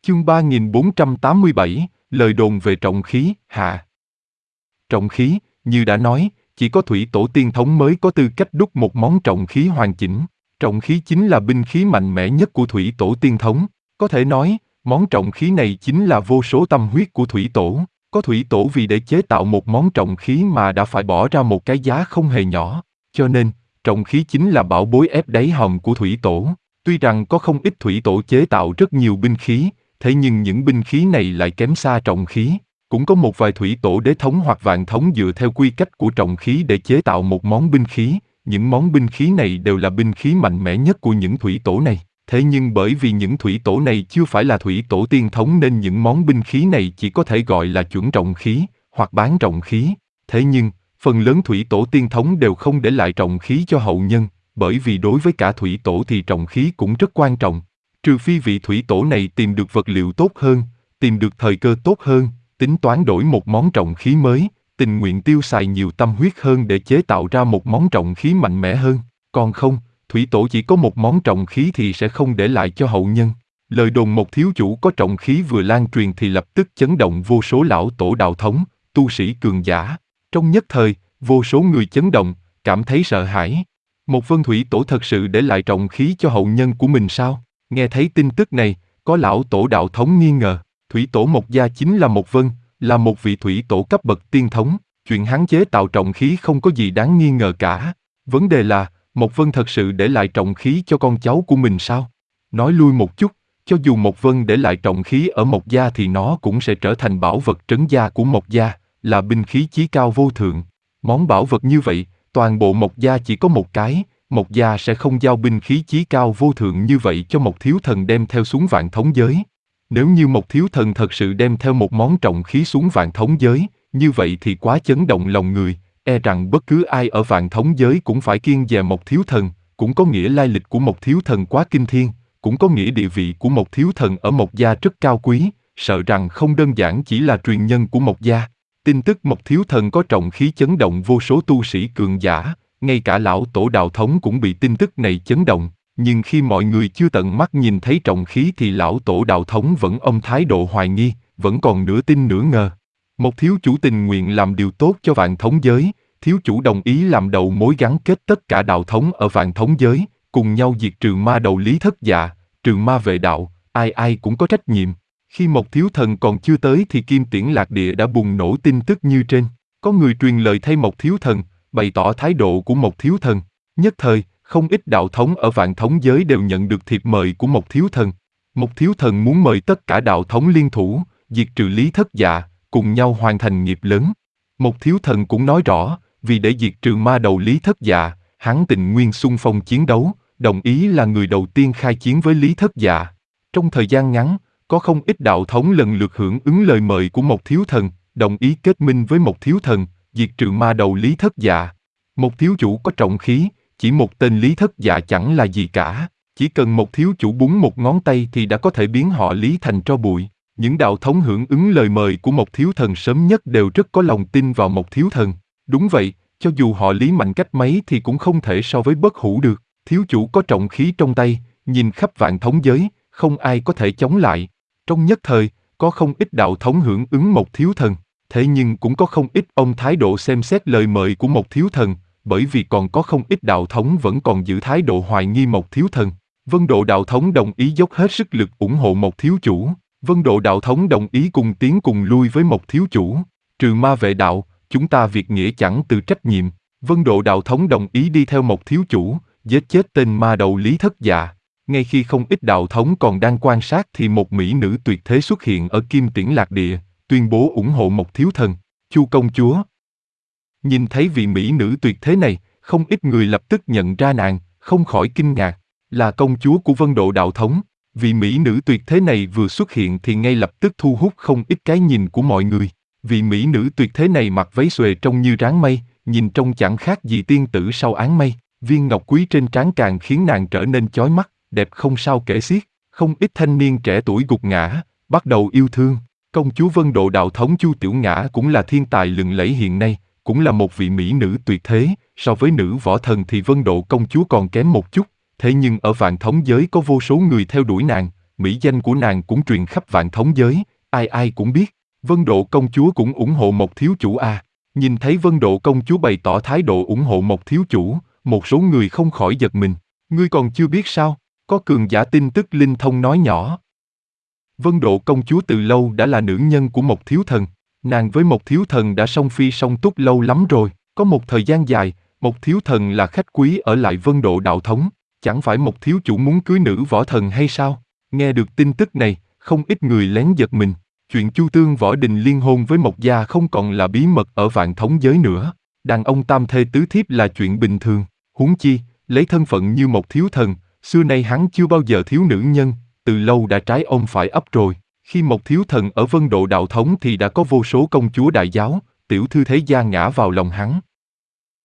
Chương 3487, lời đồn về trọng khí, hạ. Trọng khí, như đã nói, chỉ có thủy tổ tiên thống mới có tư cách đúc một món trọng khí hoàn chỉnh. Trọng khí chính là binh khí mạnh mẽ nhất của thủy tổ tiên thống. Có thể nói, món trọng khí này chính là vô số tâm huyết của thủy tổ. Có thủy tổ vì để chế tạo một món trọng khí mà đã phải bỏ ra một cái giá không hề nhỏ. Cho nên, trọng khí chính là bảo bối ép đáy hòm của thủy tổ. Tuy rằng có không ít thủy tổ chế tạo rất nhiều binh khí, thế nhưng những binh khí này lại kém xa trọng khí. Cũng có một vài thủy tổ đế thống hoặc vạn thống dựa theo quy cách của trọng khí để chế tạo một món binh khí. Những món binh khí này đều là binh khí mạnh mẽ nhất của những thủy tổ này. Thế nhưng bởi vì những thủy tổ này chưa phải là thủy tổ tiên thống nên những món binh khí này chỉ có thể gọi là chuẩn trọng khí, hoặc bán trọng khí. Thế nhưng, phần lớn thủy tổ tiên thống đều không để lại trọng khí cho hậu nhân, bởi vì đối với cả thủy tổ thì trọng khí cũng rất quan trọng. Trừ phi vị thủy tổ này tìm được vật liệu tốt hơn, tìm được thời cơ tốt hơn, tính toán đổi một món trọng khí mới, tình nguyện tiêu xài nhiều tâm huyết hơn để chế tạo ra một món trọng khí mạnh mẽ hơn. Còn không, thủy tổ chỉ có một món trọng khí thì sẽ không để lại cho hậu nhân. Lời đồn một thiếu chủ có trọng khí vừa lan truyền thì lập tức chấn động vô số lão tổ đạo thống, tu sĩ cường giả. Trong nhất thời, vô số người chấn động, cảm thấy sợ hãi. Một vân thủy tổ thật sự để lại trọng khí cho hậu nhân của mình sao? Nghe thấy tin tức này, có lão tổ đạo thống nghi ngờ. Thủy tổ Mộc Gia chính là một vân, là một vị thủy tổ cấp bậc tiên thống. Chuyện hắn chế tạo trọng khí không có gì đáng nghi ngờ cả. Vấn đề là, Mộc Vân thật sự để lại trọng khí cho con cháu của mình sao? Nói lui một chút, cho dù Mộc Vân để lại trọng khí ở Mộc Gia thì nó cũng sẽ trở thành bảo vật trấn gia của Mộc Gia, là binh khí chí cao vô thượng. Món bảo vật như vậy, toàn bộ Mộc Gia chỉ có một cái, Mộc Gia sẽ không giao binh khí chí cao vô thượng như vậy cho một thiếu thần đem theo xuống vạn thống giới. Nếu như một thiếu thần thật sự đem theo một món trọng khí xuống vạn thống giới, như vậy thì quá chấn động lòng người, e rằng bất cứ ai ở vạn thống giới cũng phải kiêng dè một thiếu thần, cũng có nghĩa lai lịch của một thiếu thần quá kinh thiên, cũng có nghĩa địa vị của một thiếu thần ở Mộc Gia rất cao quý, sợ rằng không đơn giản chỉ là truyền nhân của Mộc Gia. Tin tức một thiếu thần có trọng khí chấn động vô số tu sĩ cường giả, ngay cả lão tổ đạo thống cũng bị tin tức này chấn động. Nhưng khi mọi người chưa tận mắt nhìn thấy trọng khí thì lão tổ đạo thống vẫn ôm thái độ hoài nghi, vẫn còn nửa tin nửa ngờ. Một thiếu chủ tình nguyện làm điều tốt cho vạn thống giới, thiếu chủ đồng ý làm đầu mối gắn kết tất cả đạo thống ở vạn thống giới, cùng nhau diệt trừ ma đầu Lý Thất Dạ, trừ ma vệ đạo, ai ai cũng có trách nhiệm. Khi một thiếu thần còn chưa tới thì Kim Tiễn Lạc Địa đã bùng nổ tin tức như trên. Có người truyền lời thay một thiếu thần, bày tỏ thái độ của một thiếu thần. Nhất thời, không ít đạo thống ở vạn thống giới đều nhận được thiệp mời của một thiếu thần. Một thiếu thần muốn mời tất cả đạo thống liên thủ, diệt trừ Lý Thất Dạ, cùng nhau hoàn thành nghiệp lớn. Một thiếu thần cũng nói rõ, vì để diệt trừ ma đầu Lý Thất Dạ, hắn tình nguyên xung phong chiến đấu, đồng ý là người đầu tiên khai chiến với Lý Thất Dạ. Trong thời gian ngắn, có không ít đạo thống lần lượt hưởng ứng lời mời của một thiếu thần, đồng ý kết minh với một thiếu thần, diệt trừ ma đầu Lý Thất Dạ. Một thiếu chủ có trọng khí, chỉ một tên Lý Thất Dạ chẳng là gì cả, chỉ cần một thiếu chủ búng một ngón tay thì đã có thể biến họ Lý thành tro bụi. Những đạo thống hưởng ứng lời mời của một thiếu thần sớm nhất đều rất có lòng tin vào một thiếu thần. Đúng vậy, cho dù họ Lý mạnh cách mấy thì cũng không thể so với bất hủ được. Thiếu chủ có trọng khí trong tay, nhìn khắp vạn thống giới, không ai có thể chống lại. Trong nhất thời, có không ít đạo thống hưởng ứng một thiếu thần, thế nhưng cũng có không ít ông thái độ xem xét lời mời của một thiếu thần, bởi vì còn có không ít đạo thống vẫn còn giữ thái độ hoài nghi một thiếu thần. Vân Độ đạo thống đồng ý dốc hết sức lực ủng hộ một thiếu chủ. Vân Độ đạo thống đồng ý cùng tiến cùng lui với một thiếu chủ. Trừ ma vệ đạo, chúng ta việc nghĩa chẳng từ trách nhiệm. Vân Độ đạo thống đồng ý đi theo một thiếu chủ, giết chết tên ma đầu Lý Thất Dạ. Ngay khi không ít đạo thống còn đang quan sát thì một mỹ nữ tuyệt thế xuất hiện ở Kim Tiễn Lạc Địa, tuyên bố ủng hộ một thiếu thần, Chu công chúa. Nhìn thấy vị mỹ nữ tuyệt thế này, không ít người lập tức nhận ra nàng, không khỏi kinh ngạc, là công chúa của Vân Độ đạo thống. Vị mỹ nữ tuyệt thế này vừa xuất hiện thì ngay lập tức thu hút không ít cái nhìn của mọi người. Vị mỹ nữ tuyệt thế này mặc váy xuề trông như ráng mây, nhìn trông chẳng khác gì tiên tử sau áng mây. Viên ngọc quý trên trán càng khiến nàng trở nên chói mắt, đẹp không sao kể xiết. Không ít thanh niên trẻ tuổi gục ngã, bắt đầu yêu thương. Công chúa Vân Độ đạo thống Chu Tiểu Ngã cũng là thiên tài lừng lẫy hiện nay, cũng là một vị mỹ nữ tuyệt thế. So với nữ võ thần thì Vân Độ công chúa còn kém một chút. Thế nhưng ở vạn thống giới có vô số người theo đuổi nàng, mỹ danh của nàng cũng truyền khắp vạn thống giới, ai ai cũng biết. Vân Độ công chúa cũng ủng hộ Mộc thiếu chủ à. Nhìn thấy Vân Độ công chúa bày tỏ thái độ ủng hộ Mộc thiếu chủ, một số người không khỏi giật mình. Ngươi còn chưa biết sao? Có cường giả tin tức linh thông nói nhỏ. Vân Độ công chúa từ lâu đã là nữ nhân của Mộc thiếu thần. Nàng với Mộc thiếu thần đã song phi song túc lâu lắm rồi. Có một thời gian dài, Mộc thiếu thần là khách quý ở lại Vân Độ đạo thống. Chẳng phải Mộc thiếu chủ muốn cưới nữ võ thần hay sao? Nghe được tin tức này, không ít người lén giật mình. Chuyện Chu Tương Võ Đình liên hôn với Mộc gia không còn là bí mật ở vạn thống giới nữa. Đàn ông tam thê tứ thiếp là chuyện bình thường. Huống chi, lấy thân phận như Mộc thiếu thần, xưa nay hắn chưa bao giờ thiếu nữ nhân, từ lâu đã trái ôm phải ấp rồi. Khi Mộc thiếu thần ở Vân Độ đạo thống thì đã có vô số công chúa đại giáo, tiểu thư thế gia ngã vào lòng hắn.